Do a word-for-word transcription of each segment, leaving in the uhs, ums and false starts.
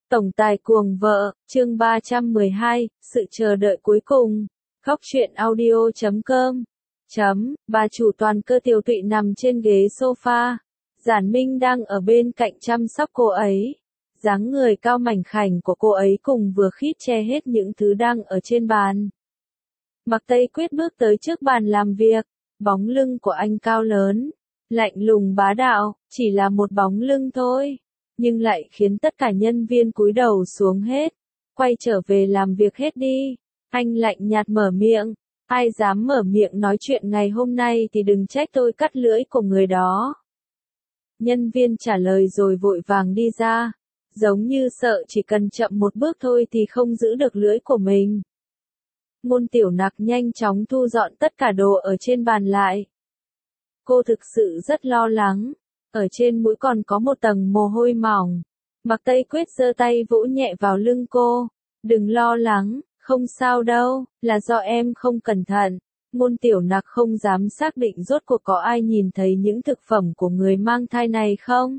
Tổng tài cuồng vợ, chương ba trăm mười hai, sự chờ đợi cuối cùng. Khóc chuyện audio chấm com. Chấm, bà chủ toàn cơ tiều tụy nằm trên ghế sofa. Giản Minh đang ở bên cạnh chăm sóc cô ấy. Dáng người cao mảnh khảnh của cô ấy cùng vừa khít che hết những thứ đang ở trên bàn. Mạc Tây Quyết bước tới trước bàn làm việc. Bóng lưng của anh cao lớn, lạnh lùng bá đạo, chỉ là một bóng lưng thôi. Nhưng lại khiến tất cả nhân viên cúi đầu xuống hết. Quay trở về làm việc hết đi. Anh lạnh nhạt mở miệng. Ai dám mở miệng nói chuyện ngày hôm nay thì đừng trách tôi cắt lưỡi của người đó. Nhân viên trả lời rồi vội vàng đi ra. Giống như sợ chỉ cần chậm một bước thôi thì không giữ được lưỡi của mình. Ngôn Tiểu Nặc nhanh chóng thu dọn tất cả đồ ở trên bàn lại. Cô thực sự rất lo lắng. Ở trên mũi còn có một tầng mồ hôi mỏng. Mạc Tây Quyết giơ tay vỗ nhẹ vào lưng cô. Đừng lo lắng, không sao đâu, là do em không cẩn thận. Ngôn Tiểu Nặc không dám xác định rốt cuộc có ai nhìn thấy những thực phẩm của người mang thai này không.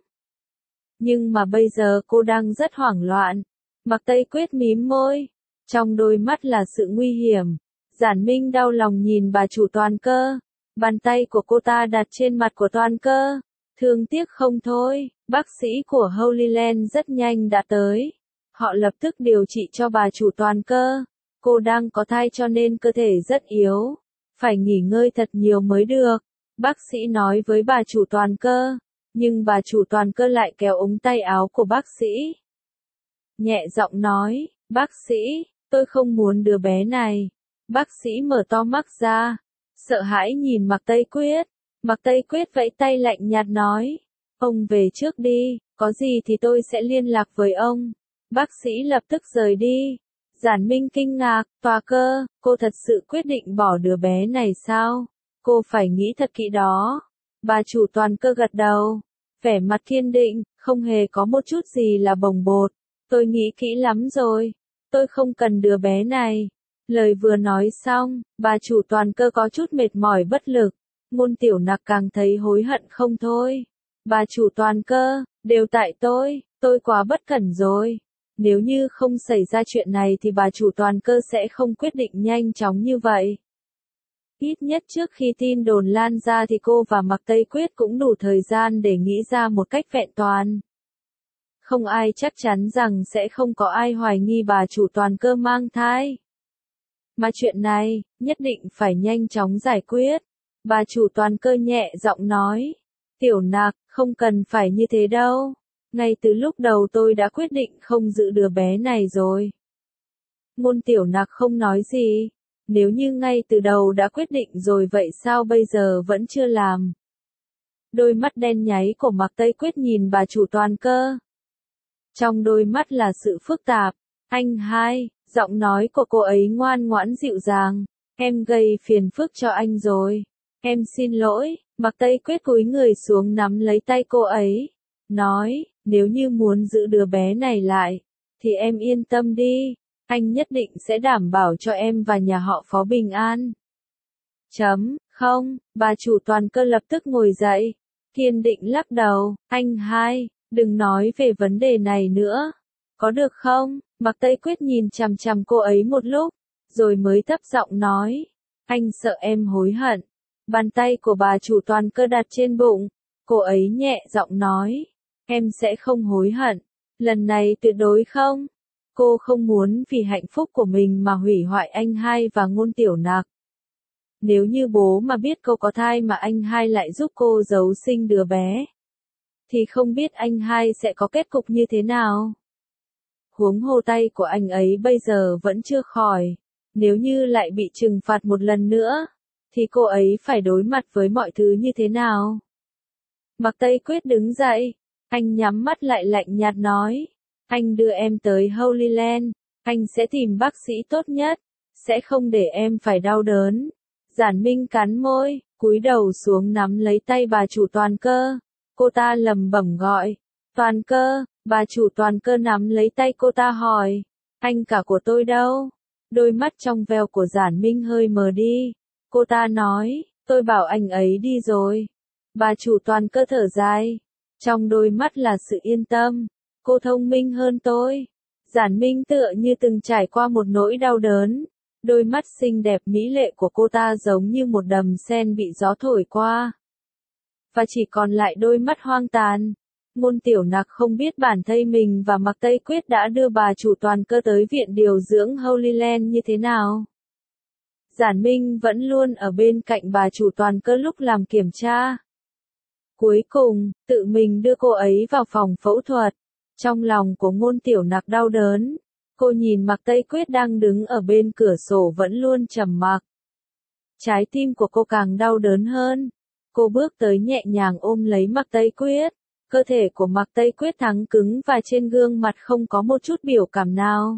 Nhưng mà bây giờ cô đang rất hoảng loạn. Mạc Tây Quyết mím môi. Trong đôi mắt là sự nguy hiểm. Giản Minh đau lòng nhìn bà chủ Toàn Cơ. Bàn tay của cô ta đặt trên mặt của Toàn Cơ. Thương tiếc không thôi, bác sĩ của Holy Land rất nhanh đã tới. Họ lập tức điều trị cho bà chủ Toàn Cơ. Cô đang có thai cho nên cơ thể rất yếu. Phải nghỉ ngơi thật nhiều mới được. Bác sĩ nói với bà chủ Toàn Cơ. Nhưng bà chủ Toàn Cơ lại kéo ống tay áo của bác sĩ. Nhẹ giọng nói, bác sĩ, tôi không muốn đứa bé này. Bác sĩ mở to mắt ra. Sợ hãi nhìn Mạc Tây Quyết. Mạc Tây Quyết vẫy tay lạnh nhạt nói. Ông về trước đi, có gì thì tôi sẽ liên lạc với ông. Bác sĩ lập tức rời đi. Giản Minh kinh ngạc, Tòa Cơ, cô thật sự quyết định bỏ đứa bé này sao? Cô phải nghĩ thật kỹ đó. Bà chủ Toàn Cơ gật đầu. Vẻ mặt kiên định, không hề có một chút gì là bồng bột. Tôi nghĩ kỹ lắm rồi. Tôi không cần đứa bé này. Lời vừa nói xong, bà chủ Toàn Cơ có chút mệt mỏi bất lực. Ngôn Tiểu Nặc càng thấy hối hận không thôi. Bà chủ Toàn Cơ, đều tại tôi, tôi quá bất cẩn rồi. Nếu như không xảy ra chuyện này thì bà chủ Toàn Cơ sẽ không quyết định nhanh chóng như vậy. Ít nhất trước khi tin đồn lan ra thì cô và Mạc Tây Quyết cũng đủ thời gian để nghĩ ra một cách vẹn toàn. Không ai chắc chắn rằng sẽ không có ai hoài nghi bà chủ Toàn Cơ mang thai. Mà chuyện này, nhất định phải nhanh chóng giải quyết. Bà chủ Toàn Cơ nhẹ giọng nói. Tiểu Nặc, không cần phải như thế đâu. Ngay từ lúc đầu tôi đã quyết định không giữ đứa bé này rồi. Ngôn Tiểu Nặc không nói gì. Nếu như ngay từ đầu đã quyết định rồi vậy sao bây giờ vẫn chưa làm? Đôi mắt đen nháy của Mạc Tây Quyết nhìn bà chủ Toàn Cơ. Trong đôi mắt là sự phức tạp. Anh hai, giọng nói của cô ấy ngoan ngoãn dịu dàng. Em gây phiền phức cho anh rồi. Em xin lỗi. Mạc Tây Quyết cúi người xuống nắm lấy tay cô ấy. Nói, nếu như muốn giữ đứa bé này lại, thì em yên tâm đi. Anh nhất định sẽ đảm bảo cho em và nhà họ Phó bình an. Chấm, không, bà chủ Toàn Cơ lập tức ngồi dậy. Kiên định lắc đầu, anh hai, đừng nói về vấn đề này nữa. Có được không? Mạc Tây Quyết nhìn chằm chằm cô ấy một lúc, rồi mới thấp giọng nói. Anh sợ em hối hận. Bàn tay của bà chủ Toàn Cơ đặt trên bụng. Cô ấy nhẹ giọng nói. Em sẽ không hối hận. Lần này tuyệt đối không. Cô không muốn vì hạnh phúc của mình mà hủy hoại anh hai và Ngôn Tiểu Nặc. Nếu như bố mà biết cô có thai mà anh hai lại giúp cô giấu sinh đứa bé, thì không biết anh hai sẽ có kết cục như thế nào. Huống hồ tay của anh ấy bây giờ vẫn chưa khỏi. Nếu như lại bị trừng phạt một lần nữa, thì cô ấy phải đối mặt với mọi thứ như thế nào? Mạc Tây Quyết đứng dậy. Anh nhắm mắt lại lạnh nhạt nói. Anh đưa em tới Holy Land. Anh sẽ tìm bác sĩ tốt nhất. Sẽ không để em phải đau đớn. Giản Minh cắn môi, cúi đầu xuống nắm lấy tay bà chủ Toàn Cơ. Cô ta lẩm bẩm gọi. Toàn Cơ, bà chủ Toàn Cơ nắm lấy tay cô ta hỏi. Anh cả của tôi đâu? Đôi mắt trong veo của Giản Minh hơi mờ đi. Cô ta nói, tôi bảo anh ấy đi rồi. Bà chủ Toàn Cơ thở dài. Trong đôi mắt là sự yên tâm. Cô thông minh hơn tôi. Giản Minh tựa như từng trải qua một nỗi đau đớn. Đôi mắt xinh đẹp mỹ lệ của cô ta giống như một đầm sen bị gió thổi qua. Và chỉ còn lại đôi mắt hoang tàn. Ngôn Tiểu Nặc không biết bản thân mình và Mạc Tây Quyết đã đưa bà chủ toàn cơ tới viện điều dưỡng Holy Land như thế nào. Giản Minh vẫn luôn ở bên cạnh bà chủ toàn cơ lúc làm kiểm tra. Cuối cùng, tự mình đưa cô ấy vào phòng phẫu thuật. Trong lòng của Ngôn Tiểu Nặc đau đớn. Cô nhìn Mạc Tây Quyết đang đứng ở bên cửa sổ vẫn luôn trầm mặc. Trái tim của cô càng đau đớn hơn. Cô bước tới nhẹ nhàng ôm lấy Mạc Tây Quyết. Cơ thể của Mạc Tây Quyết thẳng cứng và trên gương mặt không có một chút biểu cảm nào.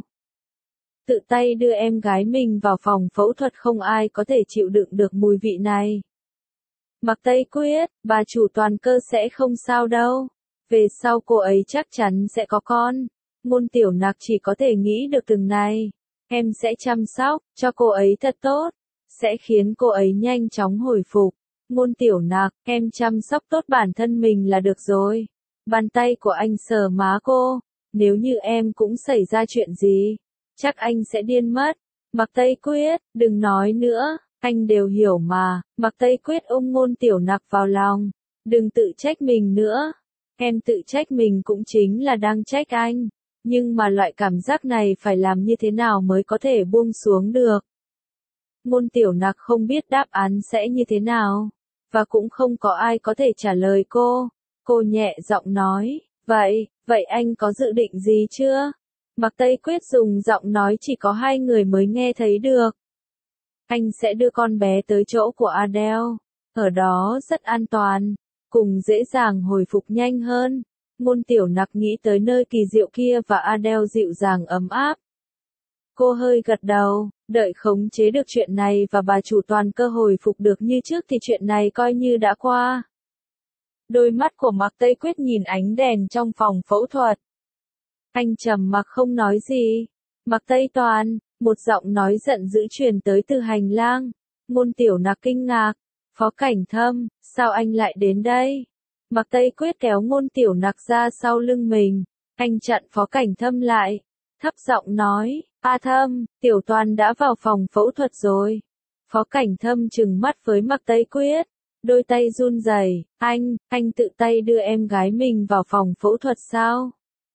Tự tay đưa em gái mình vào phòng phẫu thuật không ai có thể chịu đựng được mùi vị này. Mạc Tây Quyết, bà chủ toàn cơ sẽ không sao đâu. Về sau cô ấy chắc chắn sẽ có con. Ngôn Tiểu Nặc chỉ có thể nghĩ được từng này. Em sẽ chăm sóc cho cô ấy thật tốt. Sẽ khiến cô ấy nhanh chóng hồi phục. Ngôn Tiểu Nặc, em chăm sóc tốt bản thân mình là được rồi. Bàn tay của anh sờ má cô. Nếu như em cũng xảy ra chuyện gì, chắc anh sẽ điên mất. Mạc Tây Quyết, đừng nói nữa, anh đều hiểu mà. Mạc Tây Quyết ôm Ngôn Tiểu Nặc vào lòng. Đừng tự trách mình nữa. Em tự trách mình cũng chính là đang trách anh. Nhưng mà loại cảm giác này phải làm như thế nào mới có thể buông xuống được. Ngôn Tiểu Nặc không biết đáp án sẽ như thế nào. Và cũng không có ai có thể trả lời cô. Cô nhẹ giọng nói, vậy, vậy anh có dự định gì chưa? Mạc Tây Quyết dùng giọng nói chỉ có hai người mới nghe thấy được. Anh sẽ đưa con bé tới chỗ của Adele. Ở đó rất an toàn. Cùng dễ dàng hồi phục nhanh hơn. Ngôn Tiểu Nặc nghĩ tới nơi kỳ diệu kia và Adele dịu dàng ấm áp. Cô hơi gật đầu, đợi khống chế được chuyện này và bà chủ toàn cơ hồi phục được như trước thì chuyện này coi như đã qua. Đôi mắt của Mạc Tây Quyết nhìn ánh đèn trong phòng phẫu thuật. Anh trầm mặc không nói gì. Mạc Tây Toàn, một giọng nói giận dữ truyền tới từ hành lang. Ngôn Tiểu Nặc kinh ngạc. Phó Cảnh Thâm, sao anh lại đến đây? Mạc Tây Quyết kéo Ngôn Tiểu Nặc ra sau lưng mình. Anh chặn Phó Cảnh Thâm lại. Thấp giọng nói, A Thâm, Tiểu Toàn đã vào phòng phẫu thuật rồi. Phó Cảnh Thâm trừng mắt với Mạc Tây Quyết. Đôi tay run rẩy, anh, anh tự tay đưa em gái mình vào phòng phẫu thuật sao?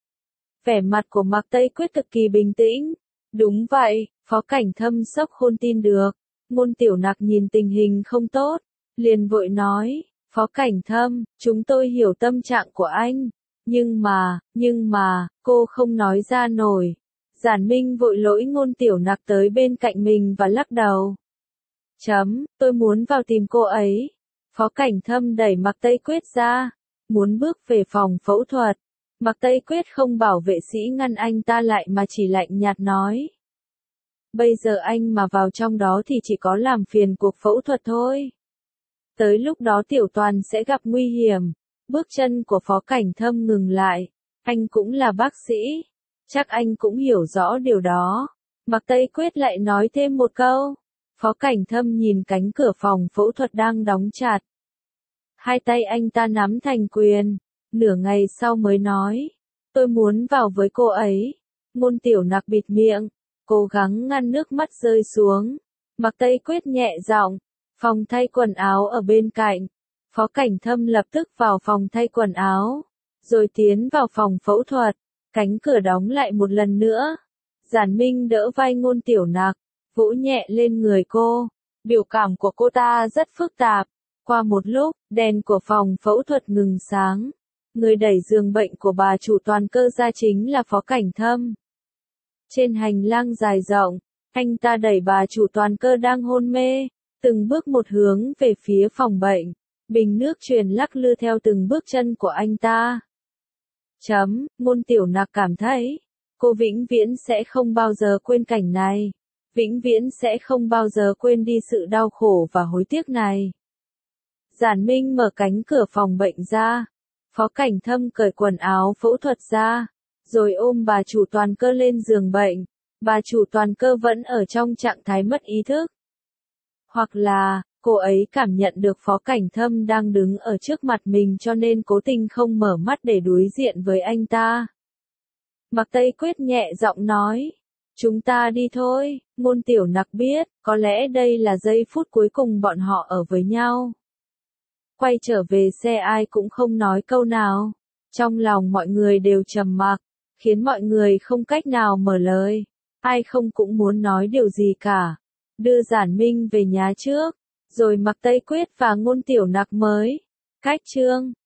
Vẻ mặt của Mạc Tây Quyết cực kỳ bình tĩnh. Đúng vậy, Phó Cảnh Thâm sốc không tin được. Ngôn Tiểu Nặc nhìn tình hình không tốt. Liền vội nói, Phó Cảnh Thâm, chúng tôi hiểu tâm trạng của anh. Nhưng mà, nhưng mà, cô không nói ra nổi. Giản Minh vội lỗi Ngôn Tiểu Nặc tới bên cạnh mình và lắc đầu. Chấm, tôi muốn vào tìm cô ấy. Phó Cảnh Thâm đẩy Mạc Tây Quyết ra. Muốn bước về phòng phẫu thuật. Mạc Tây Quyết không bảo vệ sĩ ngăn anh ta lại mà chỉ lạnh nhạt nói. Bây giờ anh mà vào trong đó thì chỉ có làm phiền cuộc phẫu thuật thôi. Tới lúc đó Tiểu Toàn sẽ gặp nguy hiểm. Bước chân của Phó Cảnh Thâm ngừng lại. Anh cũng là bác sĩ. Chắc anh cũng hiểu rõ điều đó. Mạc Tây Quyết lại nói thêm một câu. Phó Cảnh Thâm nhìn cánh cửa phòng phẫu thuật đang đóng chặt. Hai tay anh ta nắm thành quyền. Nửa ngày sau mới nói. Tôi muốn vào với cô ấy. Ngôn Tiểu Nặc bịt miệng. Cố gắng ngăn nước mắt rơi xuống. Mạc Tây Quyết nhẹ giọng. Phòng thay quần áo ở bên cạnh. Phó Cảnh Thâm lập tức vào phòng thay quần áo. Rồi tiến vào phòng phẫu thuật. Cánh cửa đóng lại một lần nữa. Giản Minh đỡ vai Ngôn Tiểu Nặc. Vỗ nhẹ lên người cô. Biểu cảm của cô ta rất phức tạp. Qua một lúc, đèn của phòng phẫu thuật ngừng sáng. Người đẩy giường bệnh của bà chủ toàn cơ ra chính là Phó Cảnh Thâm. Trên hành lang dài rộng, anh ta đẩy bà chủ toàn cơ đang hôn mê, từng bước một hướng về phía phòng bệnh. Bình nước truyền lắc lư theo từng bước chân của anh ta. Chấm, Ngôn Tiểu Nặc cảm thấy, cô vĩnh viễn sẽ không bao giờ quên cảnh này. Vĩnh viễn sẽ không bao giờ quên đi sự đau khổ và hối tiếc này. Giản Minh mở cánh cửa phòng bệnh ra. Phó Cảnh Thâm cởi quần áo phẫu thuật ra. Rồi ôm bà chủ toàn cơ lên giường bệnh. Bà chủ toàn cơ vẫn ở trong trạng thái mất ý thức. Hoặc là, cô ấy cảm nhận được Phó Cảnh Thâm đang đứng ở trước mặt mình cho nên cố tình không mở mắt để đối diện với anh ta. Mạc Tây Quyết nhẹ giọng nói. Chúng ta đi thôi, Ngôn Tiểu Nặc biết, có lẽ đây là giây phút cuối cùng bọn họ ở với nhau. Quay trở về xe ai cũng không nói câu nào. Trong lòng mọi người đều trầm mặc, khiến mọi người không cách nào mở lời. Ai không cũng muốn nói điều gì cả. Đưa Giản Minh về nhà trước, rồi Mạc Tây Quyết và Ngôn Tiểu Nặc mới. Cách chương